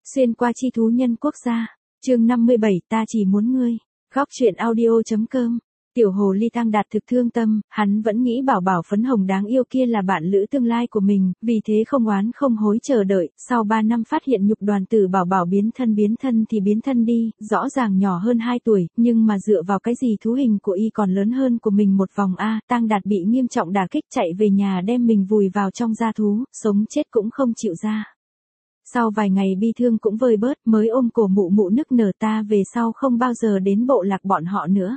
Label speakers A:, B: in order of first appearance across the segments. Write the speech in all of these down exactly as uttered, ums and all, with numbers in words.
A: Xuyên qua chi thú nhân quốc gia. Chương năm mươi bảy, ta chỉ muốn ngươi. Góc truyện audio.com. Tiểu hồ ly Tang Đạt thực thương tâm, hắn vẫn nghĩ bảo bảo phấn hồng đáng yêu kia là bạn lữ tương lai của mình, vì thế không oán không hối chờ đợi, sau ba năm phát hiện nhục đoàn tử bảo bảo biến thân biến thân thì biến thân đi, rõ ràng nhỏ hơn hai tuổi, nhưng mà dựa vào cái gì thú hình của y còn lớn hơn của mình một vòng a. Tang Đạt bị nghiêm trọng đả kích, chạy về nhà đem mình vùi vào trong da thú, sống chết cũng không chịu ra. Sau vài ngày bi thương cũng vơi bớt, mới ôm cổ mụ mụ nức nở, ta về sau không bao giờ đến bộ lạc bọn họ nữa.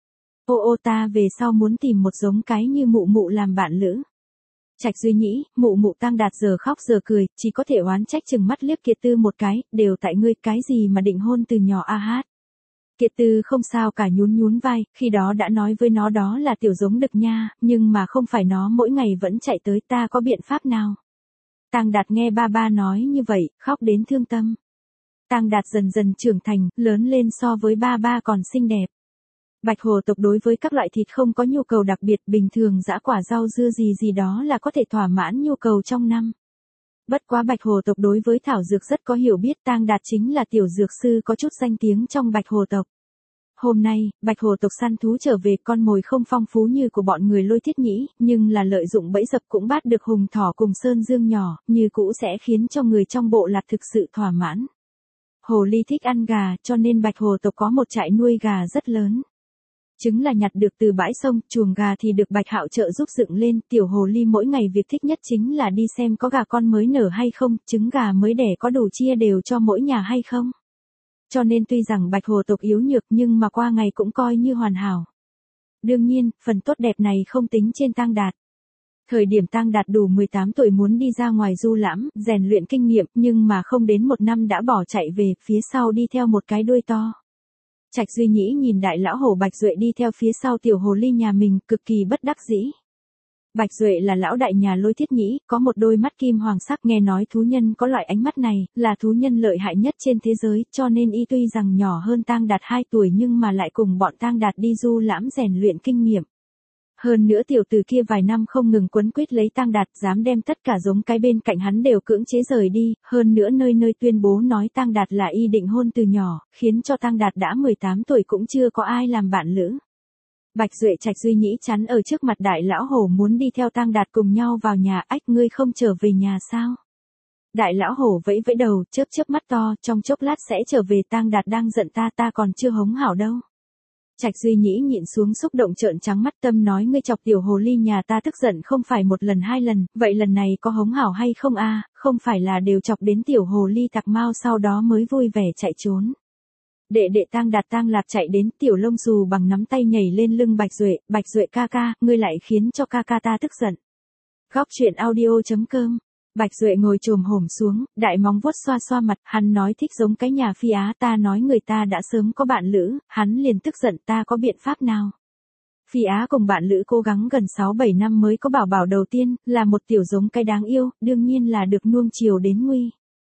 A: Ô ô, ta về sau muốn tìm một giống cái như mụ mụ làm bạn lữ. Trạch Duy Nhĩ, mụ mụ Tang Đạt giờ khóc giờ cười, chỉ có thể oán trách chừng mắt liếc Kiệt Tư một cái, đều tại ngươi, cái gì mà định hôn từ nhỏ a hát. Kiệt Tư không sao cả, nhún nhún vai, khi đó đã nói với nó đó là tiểu giống đực nha, nhưng mà không phải nó mỗi ngày vẫn chạy tới, ta có biện pháp nào. Tang Đạt nghe ba ba nói như vậy, khóc đến thương tâm. Tang Đạt dần dần trưởng thành, lớn lên so với ba ba còn xinh đẹp. Bạch hồ tộc đối với các loại thịt không có nhu cầu đặc biệt, bình thường dã quả rau dưa gì gì đó là có thể thỏa mãn nhu cầu trong năm. Bất quá bạch hồ tộc đối với thảo dược rất có hiểu biết, Tang Đạt chính là tiểu dược sư có chút danh tiếng trong bạch hồ tộc. Hôm nay, bạch hồ tộc săn thú trở về, con mồi không phong phú như của bọn người Lôi Thiết Nhĩ, nhưng là lợi dụng bẫy dập cũng bắt được hùng thỏ cùng sơn dương nhỏ, như cũ sẽ khiến cho người trong bộ lạc thực sự thỏa mãn. Hồ ly thích ăn gà, cho nên bạch hồ tộc có một trại nuôi gà rất lớn. Trứng là nhặt được từ bãi sông, chuồng gà thì được Bạch Hạo trợ giúp dựng lên, tiểu hồ ly mỗi ngày việc thích nhất chính là đi xem có gà con mới nở hay không, trứng gà mới đẻ có đủ chia đều cho mỗi nhà hay không. Cho nên tuy rằng bạch hồ tộc yếu nhược nhưng mà qua ngày cũng coi như hoàn hảo. Đương nhiên, phần tốt đẹp này không tính trên Tang Đạt. Thời điểm Tang Đạt đủ mười tám tuổi muốn đi ra ngoài du lãm, rèn luyện kinh nghiệm, nhưng mà không đến một năm đã bỏ chạy về, phía sau đi theo một cái đuôi to. Trạch Duy Nhĩ nhìn đại lão hổ Bạch Duệ đi theo phía sau tiểu hồ ly nhà mình, cực kỳ bất đắc dĩ. Bạch Duệ là lão đại nhà Lôi Thiết Nhĩ, có một đôi mắt kim hoàng sắc, nghe nói thú nhân có loại ánh mắt này, là thú nhân lợi hại nhất trên thế giới, cho nên y tuy rằng nhỏ hơn Tang Đạt hai tuổi nhưng mà lại cùng bọn Tang Đạt đi du lãm rèn luyện kinh nghiệm. Hơn nữa tiểu tử kia vài năm không ngừng quấn quýt lấy Tang Đạt, dám đem tất cả giống cái bên cạnh hắn đều cưỡng chế rời đi, hơn nữa nơi nơi tuyên bố nói Tang Đạt là y định hôn từ nhỏ, khiến cho Tang Đạt đã mười tám tuổi cũng chưa có ai làm bạn lữ. Bạch Duệ Trạch Duy Nhĩ chắn ở trước mặt đại lão hổ muốn đi theo Tang Đạt cùng nhau vào nhà, ách, ngươi không trở về nhà sao? Đại lão hổ vẫy vẫy đầu, chớp chớp mắt to, trong chốc lát sẽ trở về, Tang Đạt đang giận ta, ta còn chưa hống hảo đâu. Trạch Duy Nhĩ nhịn xuống xúc động trợn trắng mắt, tâm nói ngươi chọc tiểu hồ ly nhà ta tức giận không phải một lần hai lần, vậy lần này có hống hảo hay không a? Không phải là đều chọc đến tiểu hồ ly tặc mau sau đó mới vui vẻ chạy trốn. Đệ đệ Tang Đạt Tang Lạc chạy đến, tiểu lông xù bằng nắm tay nhảy lên lưng Bạch Duệ, Bạch Duệ ca ca, ngươi lại khiến cho ca ca ta tức giận. Góc truyện audio.com. Bạch Duệ ngồi chồm hổm xuống, đại móng vuốt xoa xoa mặt, hắn nói thích giống cái nhà Phi Á, ta nói người ta đã sớm có bạn lữ, hắn liền tức giận, ta có biện pháp nào? Phi Á cùng bạn lữ cố gắng gần sáu bảy năm mới có bảo bảo đầu tiên, là một tiểu giống cái đáng yêu, đương nhiên là được nuông chiều đến nguy.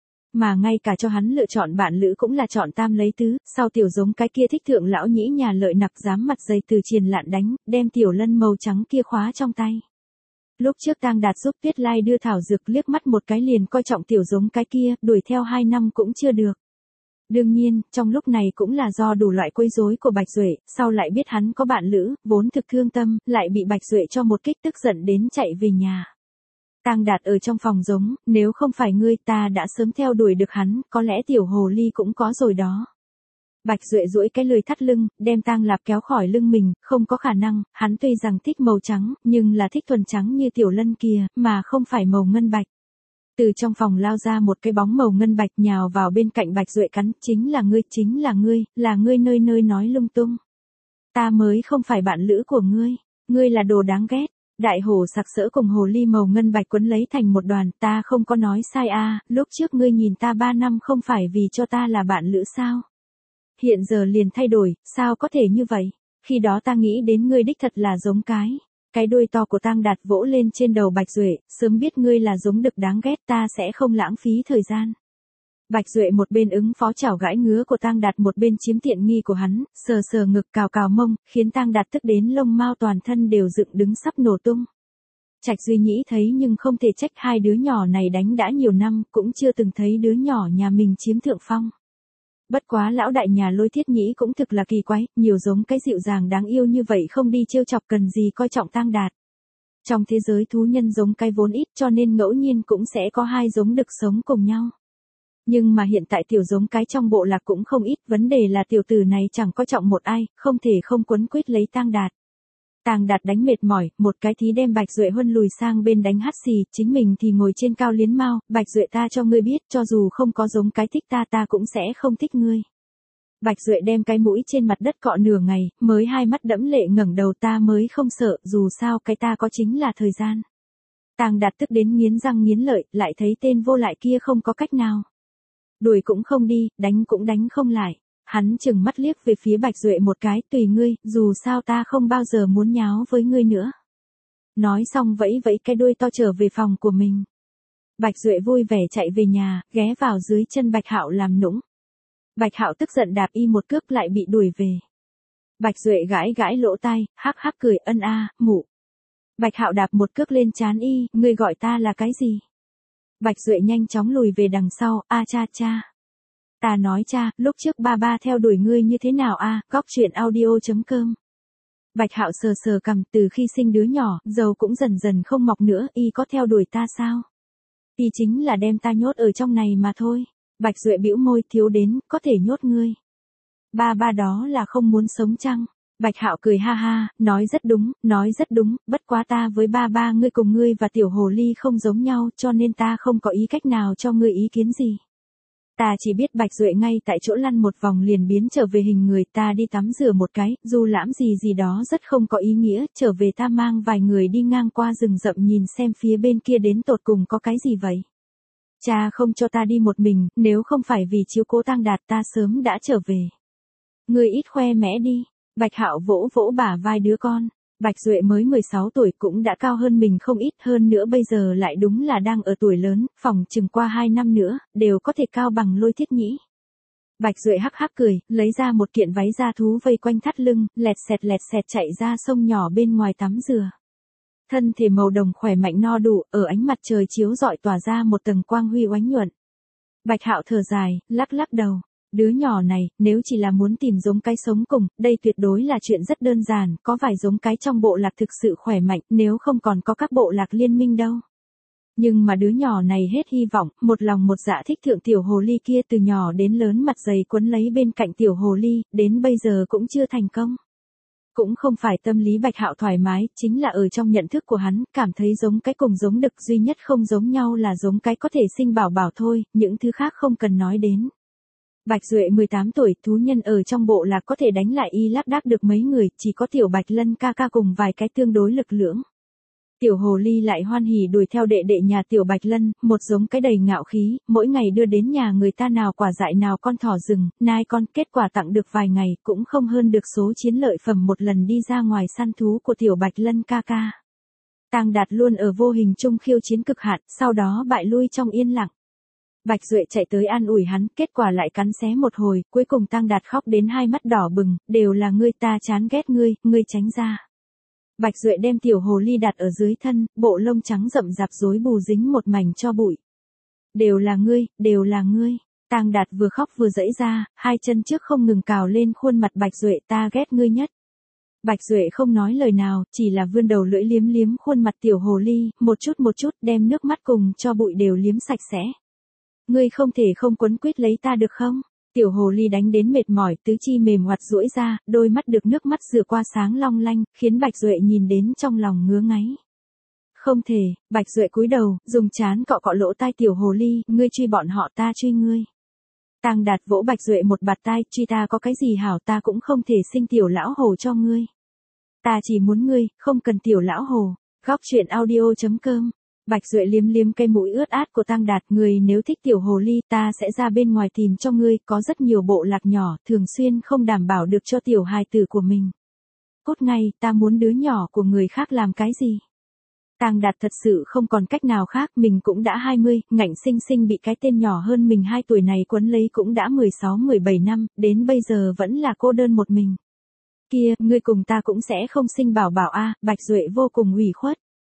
A: Mà ngay cả cho hắn lựa chọn bạn lữ cũng là chọn tam lấy tứ, sau tiểu giống cái kia thích thượng lão nhĩ nhà lợi nặc, dám mặt dày từ triền lạn đánh, đem tiểu lân màu trắng kia khóa trong tay. Lúc trước Tang Đạt giúp Tuyết Lai đưa thảo dược, liếc mắt một cái liền coi trọng tiểu giống cái kia, đuổi theo hai năm cũng chưa được. Đương nhiên, trong lúc này cũng là do đủ loại quấy rối của Bạch Duệ, sau lại biết hắn có bạn lữ, vốn thực thương tâm, lại bị Bạch Duệ cho một kích tức giận đến chạy về nhà. Tang Đạt ở trong phòng giống, nếu không phải ngươi ta đã sớm theo đuổi được hắn, có lẽ tiểu hồ ly cũng có rồi đó. Bạch Duệ duỗi cái lười thắt lưng, đem Tang Lạp kéo khỏi lưng mình, không có khả năng, hắn tuy rằng thích màu trắng, nhưng là thích thuần trắng như tiểu lân kia, mà không phải màu ngân bạch. Từ trong phòng lao ra một cái bóng màu ngân bạch nhào vào bên cạnh Bạch Duệ cắn, chính là ngươi, chính là ngươi, là ngươi nơi nơi nói lung tung. Ta mới không phải bạn lữ của ngươi, ngươi là đồ đáng ghét. Đại hổ sặc sỡ cùng hồ ly màu ngân bạch quấn lấy thành một đoàn, ta không có nói sai a, lúc trước ngươi nhìn ta ba năm không phải vì cho ta là bạn lữ sao? Hiện giờ liền thay đổi, sao có thể như vậy? Khi đó ta nghĩ đến ngươi đích thật là giống cái. Cái đuôi to của Tang Đạt vỗ lên trên đầu Bạch Duệ, sớm biết ngươi là giống đực đáng ghét, ta sẽ không lãng phí thời gian. Bạch Duệ một bên ứng phó chảo gãi ngứa của Tang Đạt, một bên chiếm tiện nghi của hắn, sờ sờ ngực cào cào mông, khiến Tang Đạt tức đến lông mao toàn thân đều dựng đứng sắp nổ tung. Trạch Duy Nhĩ thấy nhưng không thể trách, hai đứa nhỏ này đánh đã nhiều năm, cũng chưa từng thấy đứa nhỏ nhà mình chiếm thượng phong. Bất quá lão đại nhà Lôi Thiết Nhĩ cũng thực là kỳ quái, nhiều giống cái dịu dàng đáng yêu như vậy không đi trêu chọc cần gì coi trọng Tang Đạt. Trong thế giới thú nhân giống cái vốn ít cho nên ngẫu nhiên cũng sẽ có hai giống đực sống cùng nhau. Nhưng mà hiện tại tiểu giống cái trong bộ lạc cũng không ít, vấn đề là tiểu tử này chẳng coi trọng một ai, không thể không quấn quýt lấy Tang Đạt. Tang Đạt đánh mệt mỏi, một cái thí đem Bạch Duệ Huân lùi sang bên đánh hắt xì, chính mình thì ngồi trên cao liến mao, Bạch Duệ ta cho ngươi biết, cho dù không có giống cái thích ta ta cũng sẽ không thích ngươi. Bạch Duệ đem cái mũi trên mặt đất cọ nửa ngày, mới hai mắt đẫm lệ ngẩng đầu, ta mới không sợ, dù sao cái ta có chính là thời gian. Tang Đạt tức đến nghiến răng nghiến lợi, lại thấy tên vô lại kia không có cách nào. Đuổi cũng không đi, đánh cũng đánh không lại. Hắn chừng mắt liếc về phía Bạch Duệ một cái, tùy ngươi, dù sao ta không bao giờ muốn nháo với ngươi nữa. Nói xong vẫy vẫy cái đuôi to trở về phòng của mình. Bạch Duệ vui vẻ chạy về nhà, ghé vào dưới chân Bạch Hạo làm nũng. Bạch Hạo tức giận đạp y một cước lại bị đuổi về. Bạch Duệ gãi gãi lỗ tai, hắc hắc cười ân a, mụ. Bạch Hạo đạp một cước lên trán y, ngươi gọi ta là cái gì? Bạch Duệ nhanh chóng lùi về đằng sau, a cha cha. Ta nói cha, lúc trước ba ba theo đuổi ngươi như thế nào a? Góc truyện audio chấm com. Bạch Hạo sờ sờ cằm, từ khi sinh đứa nhỏ, dầu cũng dần dần không mọc nữa, y có theo đuổi ta sao? Y chính là đem ta nhốt ở trong này mà thôi. Bạch Duệ bĩu môi, thiếu đến, có thể nhốt ngươi. Ba ba đó là không muốn sống chăng? Bạch Hạo cười ha ha, nói rất đúng, nói rất đúng, bất quá ta với ba ba ngươi cùng ngươi và tiểu hồ ly không giống nhau, cho nên ta không có ý cách nào cho ngươi ý kiến gì. Ta chỉ biết Bạch Duệ ngay tại chỗ lăn một vòng liền biến trở về hình người, ta đi tắm rửa một cái, du lãm gì gì đó rất không có ý nghĩa, trở về ta mang vài người đi ngang qua rừng rậm nhìn xem phía bên kia đến tột cùng có cái gì vậy. Cha không cho ta đi một mình, nếu không phải vì chiếu cố Tang Đạt ta sớm đã trở về. Ngươi ít khoe mẽ đi. Bạch Hạo vỗ vỗ bả vai đứa con. Bạch Duệ mới mười sáu tuổi cũng đã cao hơn mình không ít, hơn nữa bây giờ lại đúng là đang ở tuổi lớn, phòng chừng qua hai năm nữa, đều có thể cao bằng Lôi Thiết Nhĩ. Bạch Duệ hắc hắc cười, lấy ra một kiện váy da thú vây quanh thắt lưng, lẹt xẹt lẹt xẹt chạy ra sông nhỏ bên ngoài tắm rửa. Thân thể màu đồng khỏe mạnh no đủ, ở ánh mặt trời chiếu rọi tỏa ra một tầng quang huy oánh nhuận. Bạch Hạo thở dài, lắc lắc đầu. Đứa nhỏ này, nếu chỉ là muốn tìm giống cái sống cùng, đây tuyệt đối là chuyện rất đơn giản, có vài giống cái trong bộ lạc thực sự khỏe mạnh, nếu không còn có các bộ lạc liên minh đâu. Nhưng mà đứa nhỏ này hết hy vọng, một lòng một dạ thích thượng tiểu hồ ly kia, từ nhỏ đến lớn mặt dày quấn lấy bên cạnh tiểu hồ ly, đến bây giờ cũng chưa thành công. Cũng không phải tâm lý Bạch Hạo thoải mái, chính là ở trong nhận thức của hắn, cảm thấy giống cái cùng giống đực duy nhất không giống nhau là giống cái có thể sinh bảo bảo thôi, những thứ khác không cần nói đến. Bạch Duệ mười tám tuổi, thú nhân ở trong bộ lạc có thể đánh lại y lác đác được mấy người, chỉ có tiểu Bạch Lân ca ca cùng vài cái tương đối lực lưỡng. Tiểu hồ ly lại hoan hỉ đuổi theo đệ đệ nhà tiểu Bạch Lân, một giống cái đầy ngạo khí, mỗi ngày đưa đến nhà người ta nào quả dại nào con thỏ rừng, nai con, kết quả tặng được vài ngày, cũng không hơn được số chiến lợi phẩm một lần đi ra ngoài săn thú của tiểu Bạch Lân ca ca. Tang Đạt luôn ở vô hình chung khiêu chiến cực hạn, sau đó bại lui trong yên lặng. Bạch Duệ chạy tới an ủi hắn, kết quả lại cắn xé một hồi, cuối cùng Tang Đạt khóc đến hai mắt đỏ bừng, đều là ngươi, ta chán ghét ngươi, ngươi tránh ra. Bạch Duệ đem tiểu hồ ly đặt ở dưới thân, bộ lông trắng rậm rạp rối bù dính một mảnh cho bụi. Đều là ngươi, đều là ngươi. Tang Đạt vừa khóc vừa giãy ra, hai chân trước không ngừng cào lên khuôn mặt Bạch Duệ, ta ghét ngươi nhất. Bạch Duệ không nói lời nào, chỉ là vươn đầu lưỡi liếm liếm khuôn mặt tiểu hồ ly, một chút một chút đem nước mắt cùng cho bụi đều liếm sạch sẽ. Ngươi không thể không quấn quýt lấy ta được không? Tiểu hồ ly đánh đến mệt mỏi, tứ chi mềm oặt duỗi ra, đôi mắt được nước mắt rửa qua sáng long lanh, khiến Bạch Duệ nhìn đến trong lòng ngứa ngáy. Không thể, Bạch Duệ cúi đầu, dùng trán cọ cọ lỗ tai tiểu hồ ly, ngươi truy bọn họ ta truy ngươi. Tang Đạt vỗ Bạch Duệ một bạt tai, truy ta có cái gì hảo, ta cũng không thể sinh tiểu lão hồ cho ngươi. Ta chỉ muốn ngươi, không cần tiểu lão hồ. Góc truyện audio chấm com. Bạch Duệ liếm liếm cây mũi ướt át của Tang Đạt, người nếu thích tiểu hồ ly, ta sẽ ra bên ngoài tìm cho ngươi, có rất nhiều bộ lạc nhỏ, thường xuyên không đảm bảo được cho tiểu hài tử của mình. Cốt ngay, ta muốn đứa nhỏ của người khác làm cái gì? Tang Đạt thật sự không còn cách nào khác, mình cũng đã hai mươi, ngạnh sinh sinh bị cái tên nhỏ hơn mình hai tuổi này quấn lấy cũng đã mười sáu mười bảy năm, đến bây giờ vẫn là cô đơn một mình. Kia, ngươi cùng ta cũng sẽ không sinh bảo bảo a, Bạch Duệ vô cùng ủy khuất.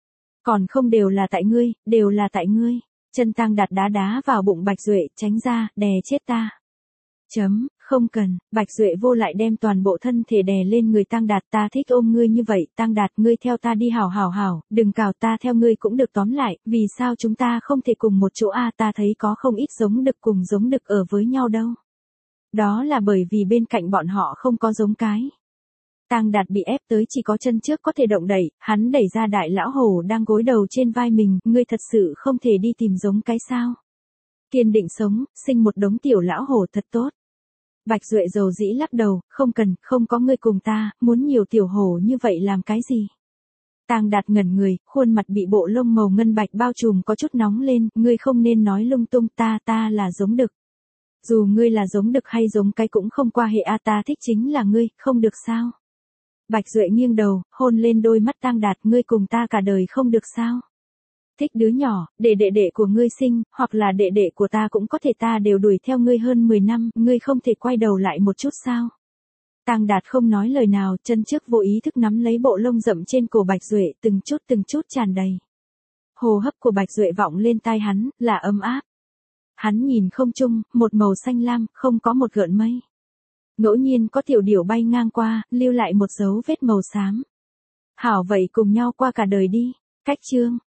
A: Còn không đều là tại ngươi, đều là tại ngươi. Chân Tang Đạt đá đá vào bụng Bạch Duệ, tránh ra, đè chết ta. Chấm, không cần, Bạch Duệ vô lại đem toàn bộ thân thể đè lên người Tang Đạt, ta thích ôm ngươi như vậy, Tang Đạt, ngươi theo ta đi hảo hảo hảo, đừng cào ta theo ngươi cũng được, tóm lại, vì sao chúng ta không thể cùng một chỗ a, ta thấy có không ít giống đực cùng giống đực ở với nhau đâu. Đó là bởi vì bên cạnh bọn họ không có giống cái. Tang Đạt bị ép tới chỉ có chân trước có thể động đẩy, hắn đẩy ra đại lão hổ đang gối đầu trên vai mình, ngươi thật sự không thể đi tìm giống cái sao. Kiên định sống, sinh một đống tiểu lão hổ thật tốt. Bạch Duệ dầu dĩ lắc đầu, không cần, không có ngươi cùng ta, muốn nhiều tiểu hổ như vậy làm cái gì. Tang Đạt ngẩn người, khuôn mặt bị bộ lông màu ngân bạch bao trùm có chút nóng lên, ngươi không nên nói lung tung, ta ta là giống đực. Dù ngươi là giống đực hay giống cái cũng không qua hệ a, ta thích chính là ngươi, không được sao. Bạch Duệ nghiêng đầu, hôn lên đôi mắt Tang Đạt, ngươi cùng ta cả đời không được sao. Thích đứa nhỏ, để đệ đệ của ngươi sinh, hoặc là đệ đệ của ta cũng có thể, ta đều đuổi theo ngươi hơn mười năm, ngươi không thể quay đầu lại một chút sao. Tang Đạt không nói lời nào, chân trước vô ý thức nắm lấy bộ lông rậm trên cổ Bạch Duệ, từng chút từng chút tràn đầy. Hô hấp của Bạch Duệ vọng lên tai hắn, là ấm áp. Hắn nhìn không trung, một màu xanh lam, không có một gợn mây. Ngẫu nhiên có tiểu điểu bay ngang qua, lưu lại một dấu vết màu xám. Hảo vậy cùng nhau qua cả đời đi. Cách chương